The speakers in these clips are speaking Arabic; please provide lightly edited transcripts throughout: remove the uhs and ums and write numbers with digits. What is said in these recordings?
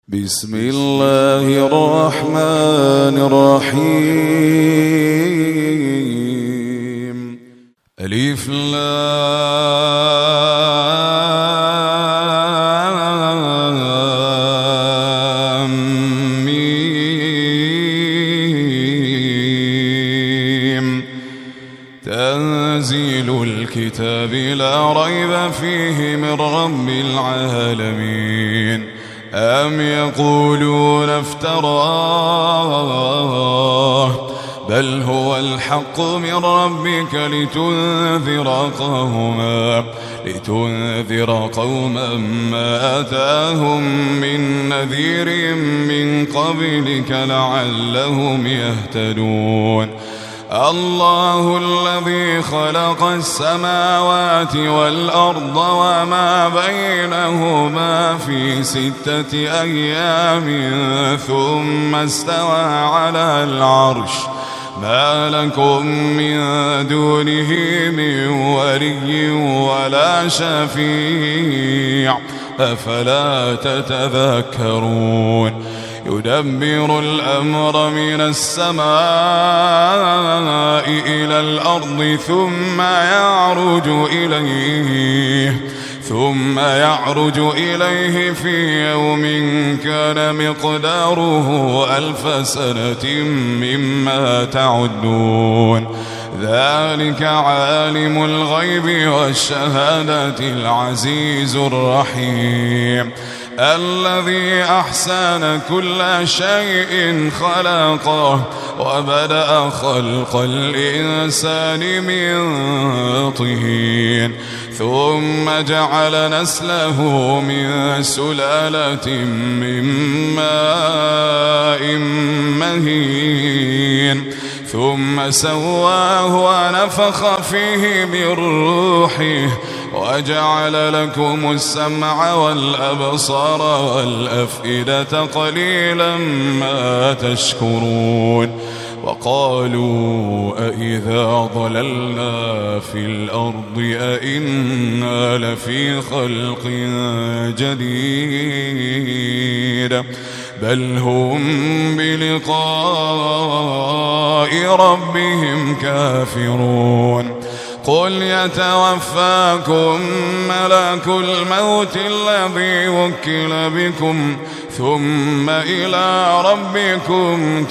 بسم الله الرحمن الرحيم. ألف لام ميم. تنزيل الكتاب لا ريب فيه من رب العالمين. أم يقولون افتراه بل هو الحق من ربك لتنذر قوما ما أتاهم من نذير من قبلك لعلهم يهتدون. الله الذي خلق السماوات والأرض وما بينهما في 6 أيام ثم استوى على العرش. ما لكم من دونه من ولي ولا شفيع أفلا تتذكرون. يدبر الأمر من السماء إلى الأرض ثم يعرج إليه في يوم كان مقداره 1000 سنة مما تعدون. ذلك عالم الغيب والشهادة العزيز الرحيم. الذي أحسن كل شيء خلقه وبدأ خلق الإنسان من طين ثم جعل نسله من سلالة من ماء مهين ثم سواه ونفخ فيه من روحه وجعل لكم السمع والأبصار والأفئدة قليلا ما تشكرون. وقالوا أإذا ضللنا في الأرض أإنا لفي خلق جديد بل هم بلقاء ربهم كافرون. قل يتوفاكم ملك الموت الذي وكل بكم ثم إلى ربكم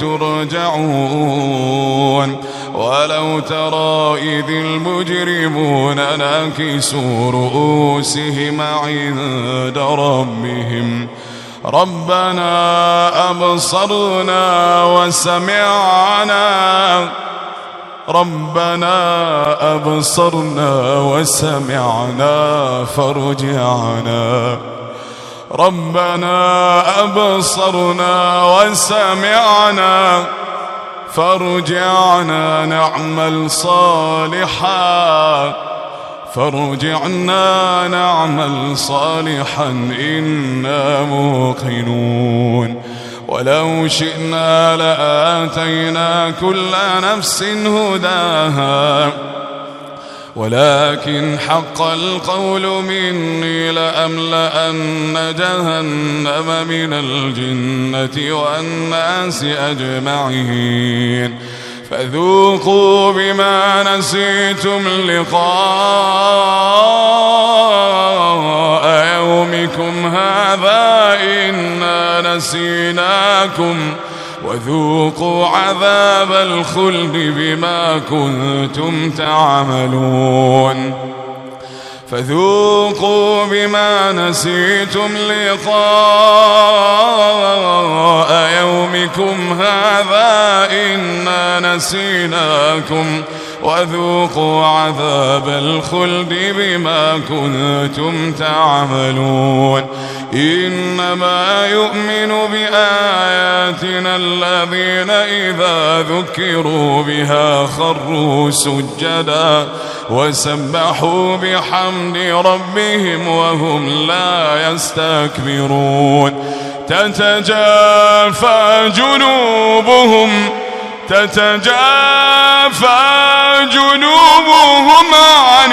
ترجعون. ولو ترى إذ المجرمون ناكسوا رؤوسهم عند ربهم ربنا أبصرنا وسمعنا فارجعنا نعمل صالحا إنا موقنون. ولو شئنا لآتينا كل نفس هداها ولكن حق القول مني لأملأن جهنم من الجنة والناس أجمعين. فذوقوا بما نسيتم لقاء يومكم هذا إنا نسيناكم وذوقوا عذاب الخلد بما كنتم تعملون. فذوقوا بما نسيتم لقاء يومكم هذا إنا نسيناكم وذوقوا عذاب الخلد بما كنتم تعملون. إنما يؤمن بآياتنا الذين إذا ذكروا بها خروا سجدا وسبحوا بحمد ربهم وهم لا يستكبرون. تتجافى جنوبهم عن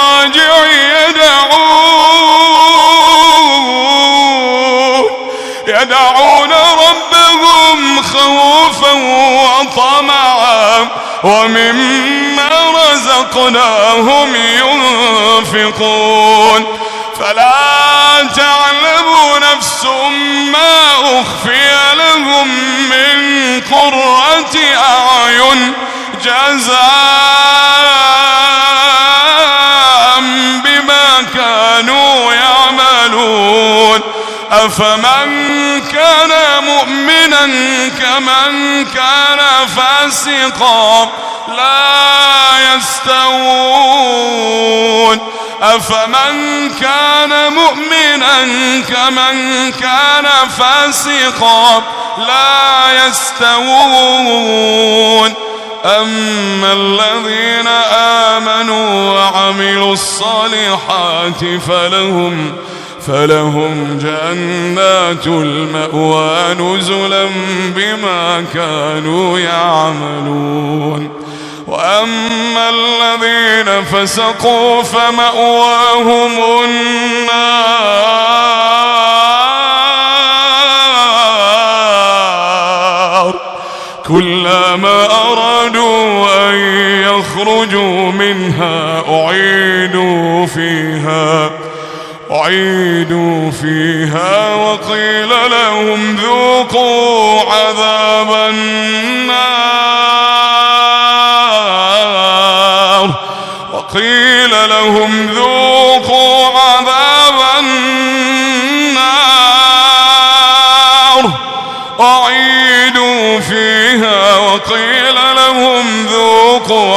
المضاجع يدعون ربهم خوفا وطمعا ومما رزقناهم ينفقون فلا تعلم نفس ما أخفي لهم من قرة أعين جزاء بما كانوا يعملون أفمن كان مؤمنا كمن كان فاسقا لا يستوون أفمن كان مؤمنا كمن كان فاسقا لا يستوون أما الذين آمنوا وعملوا الصالحات فلهم جنات المأوى نزلا بما كانوا يعملون وأما الذين فسقوا فمأواهم النار كلما أرادوا أن يخرجوا منها أعيدوا فيها وقيل لهم ذوقوا عذاب النار أعيدوا فيها وقيل لهم ذوقوا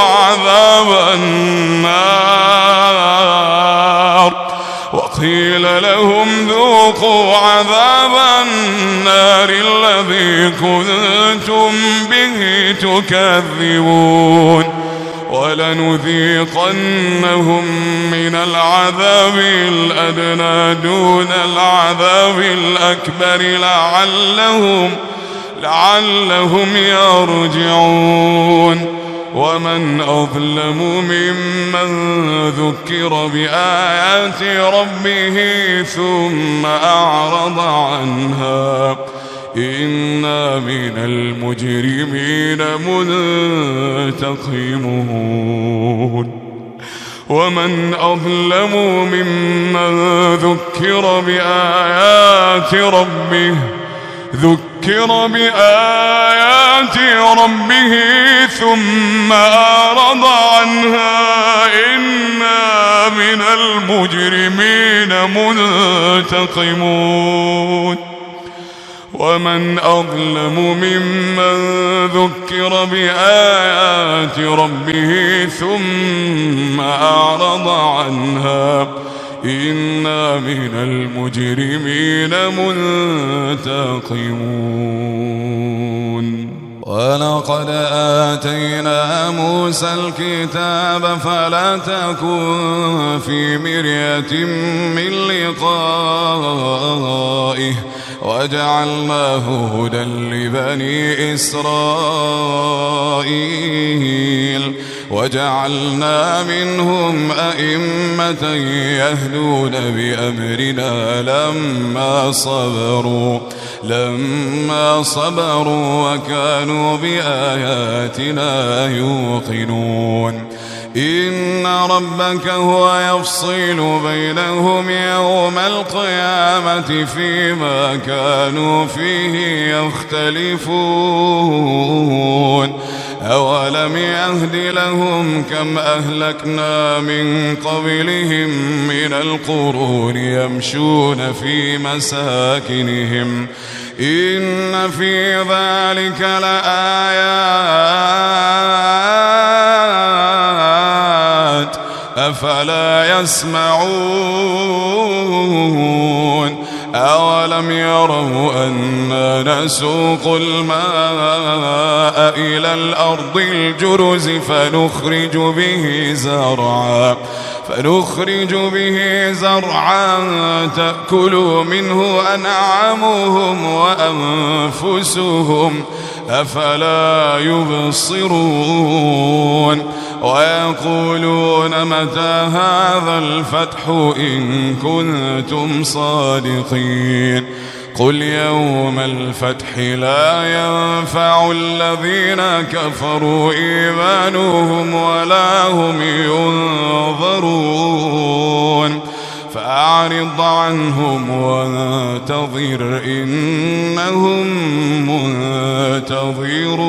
عذاب النار الذي كنتم به تكذبون ولنذيقنهم من العذاب الأدنى دون العذاب الأكبر لعلهم يرجعون ومن أظلم ممن ذكر بآيات ربه ثم أعرض عنها إنا من المجرمين منتقمون ومن أظلم ممن ذكر بآيات ربه ثم أعرض عنها إنا من المجرمين منتقمون ومن أظلم ممن ذكر بآيات ربه ثم أعرض عنها إنا من المجرمين منتقمون ولقد آتينا موسى الكتاب فلا تكن في مرية من لقائه وجعلناه هدى لبني إسرائيل وجعلنا منهم أئمة يهدون بأمرنا لما صبروا وكانوا بآياتنا يوقنون إن ربك هو يفصل بينهم يوم القيامة فيما كانوا فيه يختلفون أولم يهد لهم كم أهلكنا من قبلهم من القرون يمشون في مساكنهم إن في ذلك لآيات أفلا يسمعون أولم يروا أنا نسوق الماء إلى الأرض الجرز فنخرج به زرعا تأكل منه أنعامهم وأنفسهم أفلا يبصرون ويقولون متى هذا الفتح إن كنتم صادقين قل يوم الفتح لا ينفع الذين كفروا إيمانهم ولا هم ينظرون فأعرض عنهم وانتظر إنهم منتظرون